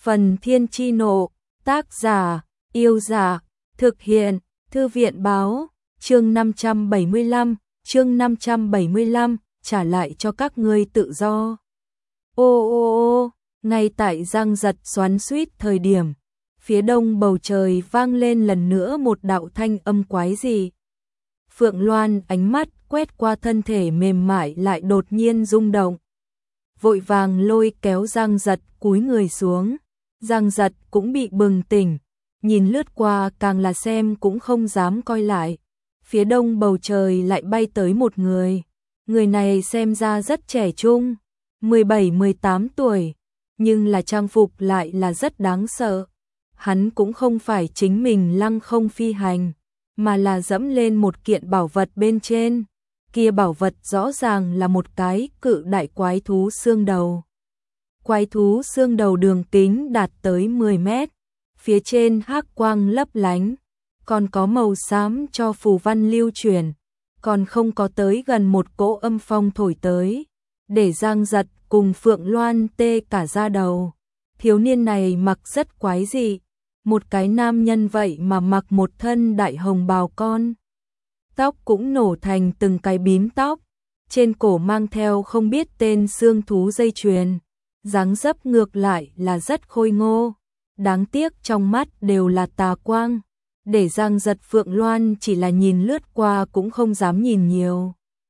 Phần Thiên Chi Nộ, tác giả, Yêu Giả, thực hiện, Thư viện Báo, chương 575, trả lại cho các ngươi tự do. Ô, ngay tại Giang Giật xoắn xuýt thời điểm, phía đông bầu trời vang lên lần nữa một đạo thanh âm quái dị. Phượng Loan ánh mắt quét qua thân thể mềm mại lại đột nhiên rung động. Vội vàng lôi kéo Giang Giật cúi người xuống. Giang Giật cũng bị bừng tỉnh, nhìn lướt qua càng là xem cũng không dám coi lại. Phía đông bầu trời lại bay tới một người. Người này xem ra rất trẻ trung, 17-18 tuổi, nhưng là trang phục lại là rất đáng sợ. Hắn cũng không phải chính mình lăng không phi hành, mà là dẫm lên một kiện bảo vật bên trên. Kia bảo vật rõ ràng là một cái cự đại quái thú xương đầu. Quái thú xương đầu đường kính đạt tới 10 mét, phía trên hắc quang lấp lánh, còn có màu xám cho phù văn lưu truyền, còn không có tới gần một cỗ âm phong thổi tới, để Giang Giật cùng Phượng Loan tê cả da đầu. Thiếu niên này mặc rất quái dị, một cái nam nhân vậy mà mặc một thân đại hồng bào con. Tóc cũng nổ thành từng cái bím tóc, trên cổ mang theo không biết tên xương thú dây chuyền, dáng dấp ngược lại là rất khôi ngô, đáng tiếc trong mắt đều là tà quang, để Giang Giật Phượng Loan chỉ là nhìn lướt qua cũng không dám nhìn nhiều.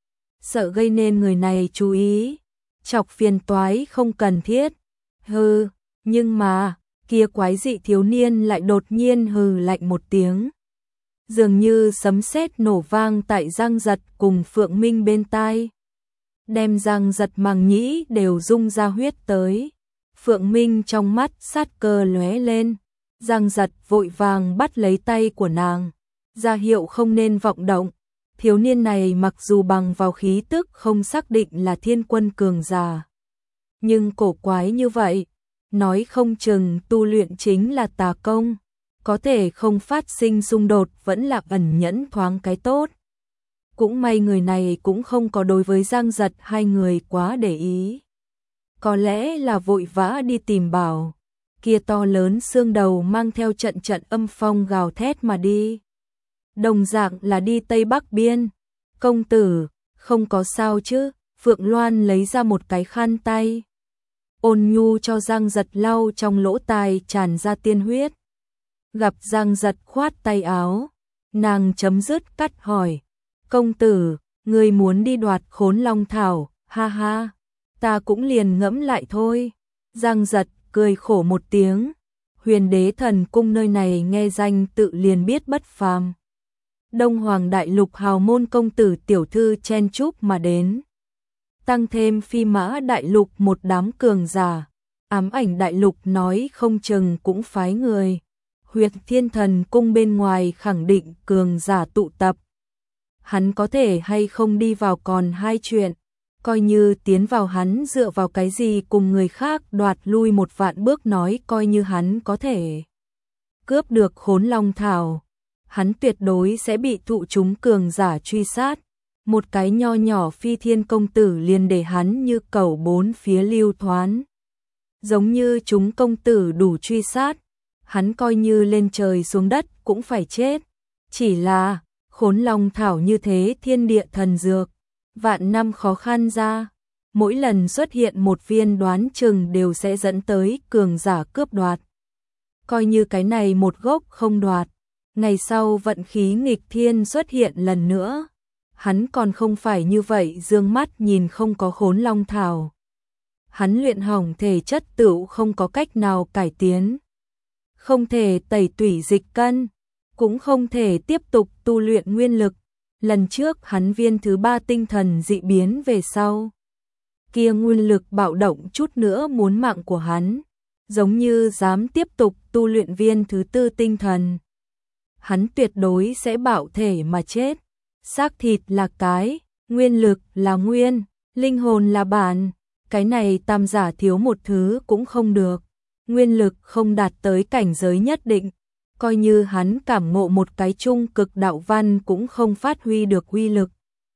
Sợ gây nên người này chú ý, chọc phiền toái không cần thiết. Hừ, nhưng mà, kia quái dị thiếu niên lại đột nhiên hừ lạnh một tiếng. Dường như sấm sét nổ vang tại Giang Giật cùng Phượng Minh bên tai, đem Giang Giật màng nhĩ đều rung ra huyết tới. Phượng Minh trong mắt sát cơ lóe lên, Giang Giật vội vàng bắt lấy tay của nàng, ra hiệu không nên vọng động. Thiếu niên này mặc dù bằng vào khí tức không xác định là thiên quân cường giả, nhưng cổ quái như vậy, nói không chừng tu luyện chính là tà công, có thể không phát sinh xung đột vẫn là ẩn nhẫn thoáng cái tốt. Cũng may người này cũng không có đối với Giang Giật hai người quá để ý. Có lẽ là vội vã đi tìm bảo, kia to lớn xương đầu mang theo trận trận âm phong gào thét mà đi. Đồng dạng là đi Tây Bắc Biên. Công tử, không có sao chứ? Phượng Loan lấy ra một cái khăn tay, ôn nhu cho Giang Giật lau trong lỗ tai tràn ra tiên huyết. Gặp Giang Giật khoát tay áo, nàng chấm dứt cắt hỏi, công tử, ngươi muốn đi đoạt Khốn Long Thảo, ha ha, ta cũng liền ngẫm lại thôi. Giang Giật cười khổ một tiếng, Huyền Đế Thần Cung nơi này nghe danh tự liền biết bất phàm. Đông Hoàng Đại Lục hào môn công tử tiểu thư chen chúc mà đến. Tăng thêm Phi Mã Đại Lục một đám cường giả, Ám Ảnh Đại Lục nói không chừng cũng phái người. Huyệt Thiên Thần Cung bên ngoài khẳng định cường giả tụ tập. Hắn có thể hay không đi vào còn hai chuyện, coi như tiến vào hắn dựa vào cái gì cùng người khác đoạt lui một vạn bước nói coi như hắn có thể cướp được Khốn Long Thảo, hắn tuyệt đối sẽ bị thụ chúng cường giả truy sát. Một cái nho nhỏ Phi Thiên công tử liền để hắn như cẩu bốn phía lưu thoán. Giống như chúng công tử đủ truy sát, hắn coi như lên trời xuống đất cũng phải chết. Chỉ là, Khốn Long Thảo như thế thiên địa thần dược, vạn năm khó khăn ra, mỗi lần xuất hiện một viên đoán chừng đều sẽ dẫn tới cường giả cướp đoạt. Coi như cái này một gốc không đoạt, ngày sau vận khí nghịch thiên xuất hiện lần nữa, hắn còn không phải như vậy dương mắt nhìn không có Khốn Long Thảo. Hắn luyện hỏng thể chất tựu không có cách nào cải tiến, không thể tẩy tủy dịch cân, cũng không thể tiếp tục tu luyện nguyên lực. Lần trước hắn viên thứ 3 tinh thần dị biến về sau, kia nguyên lực bạo động chút nữa muốn mạng của hắn, giống như dám tiếp tục tu luyện viên thứ 4 tinh thần, hắn tuyệt đối sẽ bạo thể mà chết. Xác thịt là cái, nguyên lực là nguyên, linh hồn là bản, cái này tam giả thiếu một thứ cũng không được. Nguyên lực không đạt tới cảnh giới nhất định, coi như hắn cảm ngộ một cái trung cực đạo văn cũng không phát huy được uy lực.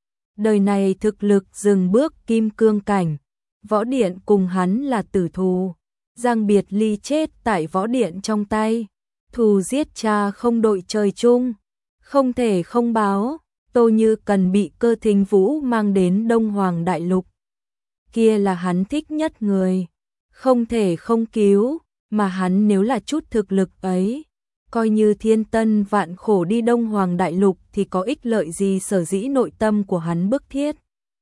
Đời này thực lực dừng bước kim cương cảnh, Võ Điện cùng hắn là tử thù. Giang Biệt Ly chết tại võ điện trong tay. Thù giết cha không đội trời chung, không thể không báo. Tô Như Cần bị Cơ Thính Vũ mang đến Đông Hoàng Đại Lục. Kia là hắn thích nhất người, không thể không cứu, mà hắn nếu là chút thực lực ấy, coi như thiên tân vạn khổ đi Đông Hoàng Đại Lục thì có ích lợi gì. Sở dĩ nội tâm của hắn bức thiết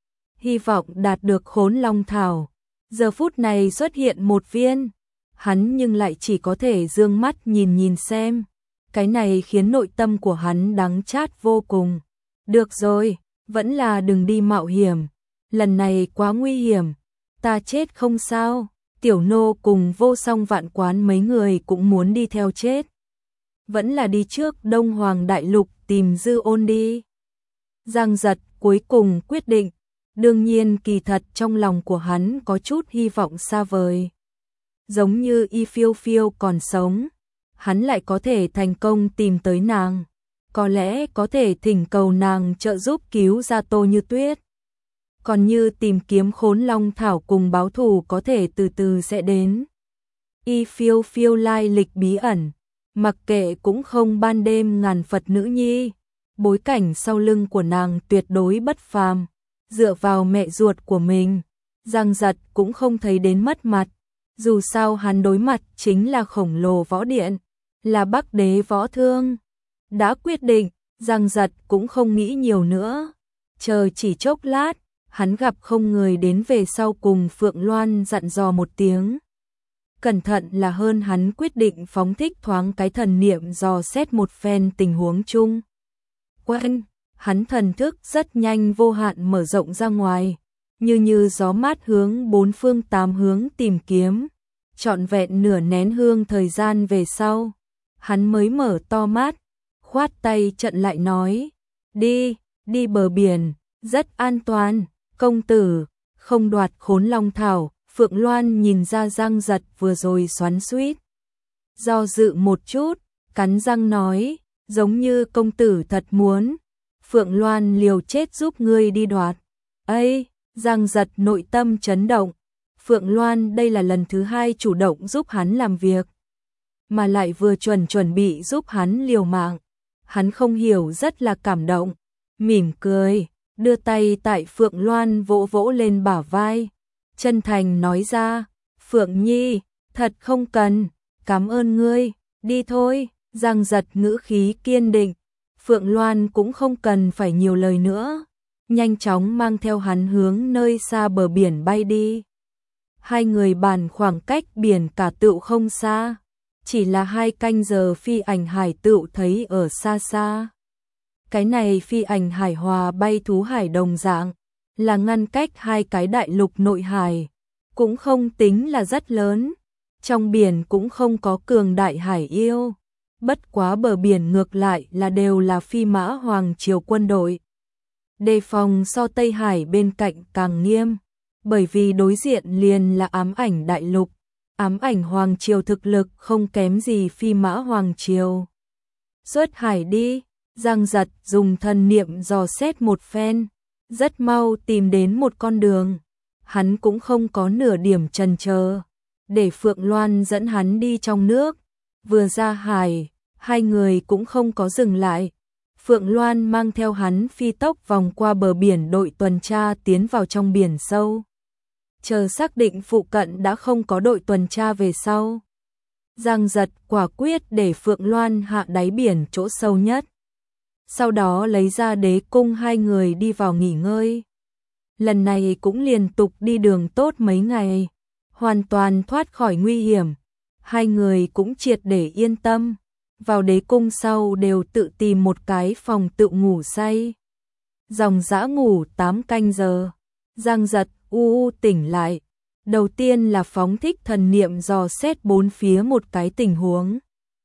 hy vọng đạt được Khốn Long Thảo. Giờ phút này xuất hiện một viên, hắn nhưng lại chỉ có thể dương mắt nhìn xem. Cái này khiến nội tâm của hắn đắng chát vô cùng. Được rồi, vẫn là đừng đi mạo hiểm, lần này quá nguy hiểm, ta chết không sao. Tiểu Nô cùng Vô Song Vạn Quán mấy người cũng muốn đi theo chết. Vẫn là đi trước Đông Hoàng Đại Lục tìm Dư Ôn đi. Giang Giật cuối cùng quyết định, đương nhiên kỳ thật trong lòng của hắn có chút hy vọng xa vời. Giống như Y Phiêu Phiêu còn sống, hắn lại có thể thành công tìm tới nàng. Có lẽ có thể thỉnh cầu nàng trợ giúp cứu ra Tô Như Tuyết. Còn như tìm kiếm Khốn Long Thảo cùng báo thù có thể từ từ sẽ đến. Y Phiêu Phiêu lai lịch bí ẩn, mặc kệ cũng không ban đêm ngàn Phật nữ nhi. Bối cảnh sau lưng của nàng tuyệt đối bất phàm. Dựa vào mẹ ruột của mình, Giang Giật cũng không thấy đến mất mặt. Dù sao hắn đối mặt chính là khổng lồ võ điện, là Bắc Đế võ thương. Đã quyết định, Giang Giật cũng không nghĩ nhiều nữa. Chờ chỉ chốc lát, hắn gặp không người đến về sau cùng Phượng Loan dặn dò một tiếng. Cẩn thận là hơn, hắn quyết định phóng thích thoáng cái thần niệm dò xét một phen tình huống chung. Quen, hắn thần thức rất nhanh vô hạn mở rộng ra ngoài, như gió mát hướng bốn phương tám hướng tìm kiếm. Trọn vẹn nửa nén hương thời gian về sau, hắn mới mở to mắt, khoát tay trận lại nói, đi bờ biển, rất an toàn, công tử, không đoạt Khốn Long Thảo. Phượng Loan nhìn ra Giang Giật vừa rồi xoắn xuýt, do dự một chút, cắn răng nói, giống như công tử thật muốn, Phượng Loan liều chết giúp ngươi đi đoạt. Ây, Giang Giật nội tâm chấn động, Phượng Loan đây là lần thứ hai chủ động giúp hắn làm việc, mà lại vừa chuẩn bị giúp hắn liều mạng. Hắn không hiểu rất là cảm động, mỉm cười, đưa tay tại Phượng Loan vỗ vỗ lên bả vai, chân thành nói ra, Phượng Nhi, thật không cần, cảm ơn ngươi, đi thôi. Giang Giật ngữ khí kiên định, Phượng Loan cũng không cần phải nhiều lời nữa, nhanh chóng mang theo hắn hướng nơi xa bờ biển bay đi. Hai người bàn khoảng cách biển cả tựu không xa, chỉ là 2 canh giờ phi ảnh hải tựu thấy ở xa xa. Cái này phi ảnh hải hòa bay thú hải đồng dạng, là ngăn cách 2 cái đại lục nội hải, cũng không tính là rất lớn. Trong biển cũng không có cường đại hải yêu, bất quá bờ biển ngược lại là đều là phi mã hoàng triều quân đội. Đề phòng so Tây Hải bên cạnh càng nghiêm, bởi vì đối diện liền là ám ảnh đại lục. Ám ảnh hoàng triều thực lực không kém gì phi mã hoàng triều. Xuất hải đi, Giang Giật dùng thần niệm dò xét một phen, rất mau tìm đến một con đường. Hắn cũng không có nửa điểm chần chờ, để Phượng Loan dẫn hắn đi trong nước. Vừa ra hải, hai người cũng không có dừng lại. Phượng Loan mang theo hắn phi tốc vòng qua bờ biển đội tuần tra tiến vào trong biển sâu. Chờ xác định phụ cận đã không có đội tuần tra về sau, Giang Giật quả quyết để Phượng Loan hạ đáy biển chỗ sâu nhất. Sau đó lấy ra đế cung, hai người đi vào nghỉ ngơi. Lần này cũng liên tục đi đường tốt mấy ngày, hoàn toàn thoát khỏi nguy hiểm. Hai người cũng triệt để yên tâm, vào đế cung sau đều tự tìm một cái phòng tự ngủ say. Dòng dã ngủ 8 canh giờ, Giang Giật tỉnh lại. Đầu tiên là phóng thích thần niệm dò xét bốn phía một cái tình huống.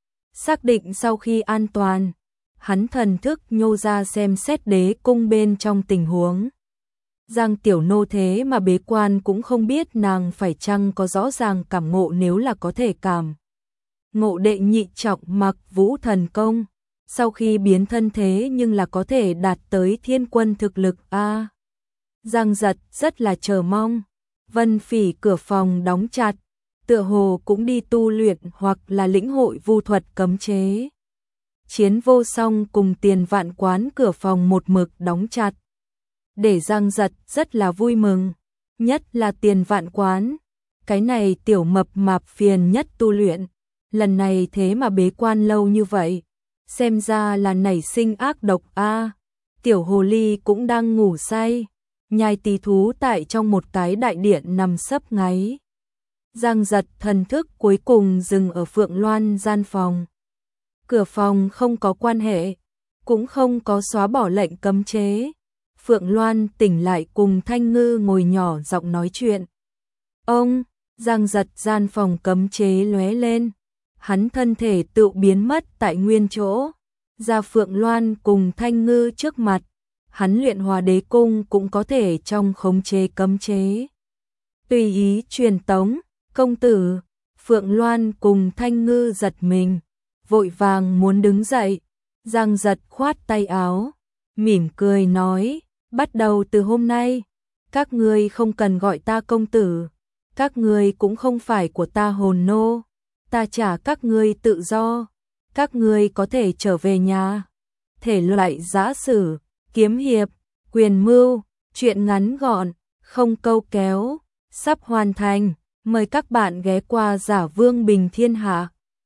Xác định sau khi an toàn, hắn thần thức nhô ra xem xét đế cung bên trong tình huống. Giang tiểu nô thế mà bế quan cũng không biết nàng phải chăng có rõ ràng cảm ngộ, nếu là có thể cảm ngộ đệ nhị trọng mặc vũ thần công, sau khi biến thân thế nhưng là có thể đạt tới thiên quân thực lực a. Giang Giật rất là chờ mong. Vân Phỉ cửa phòng đóng chặt, tựa hồ cũng đi tu luyện hoặc là lĩnh hội vu thuật cấm chế. Chiến Vô Song cùng Tiền Vạn Quán cửa phòng một mực đóng chặt. Để Giang Giật rất là vui mừng, nhất là Tiền Vạn Quán. Cái này tiểu mập mạp phiền nhất tu luyện, lần này thế mà bế quan lâu như vậy, xem ra là nảy sinh ác độc a. Tiểu hồ ly cũng đang ngủ say, nhai tí thú tại trong một cái đại điện nằm sấp ngáy. Giang Giật thần thức cuối cùng dừng ở Phượng Loan gian phòng. Cửa phòng không có quan hệ, cũng không có xóa bỏ lệnh cấm chế. Phượng Loan tỉnh lại cùng Thanh Ngư ngồi nhỏ giọng nói chuyện. Ông, Giang Giật gian phòng cấm chế lóe lên, hắn thân thể tự biến mất tại nguyên chỗ, ra Phượng Loan cùng Thanh Ngư trước mặt, hắn luyện Hòa Đế Cung cũng có thể trong khống chế cấm chế. Tùy ý truyền tống, công tử. Phượng Loan cùng Thanh Ngư giật mình, vội vàng muốn đứng dậy. Giang Giật khoát tay áo, mỉm cười nói, bắt đầu từ hôm nay, các ngươi không cần gọi ta công tử, các ngươi cũng không phải của ta hồn nô, ta trả các ngươi tự do, các ngươi có thể trở về nhà. Thể loại giã sử, kiếm hiệp, quyền mưu, truyện ngắn gọn, không câu kéo, sắp hoàn thành, mời các bạn ghé qua Giả Vương Bình Thiên Hạ.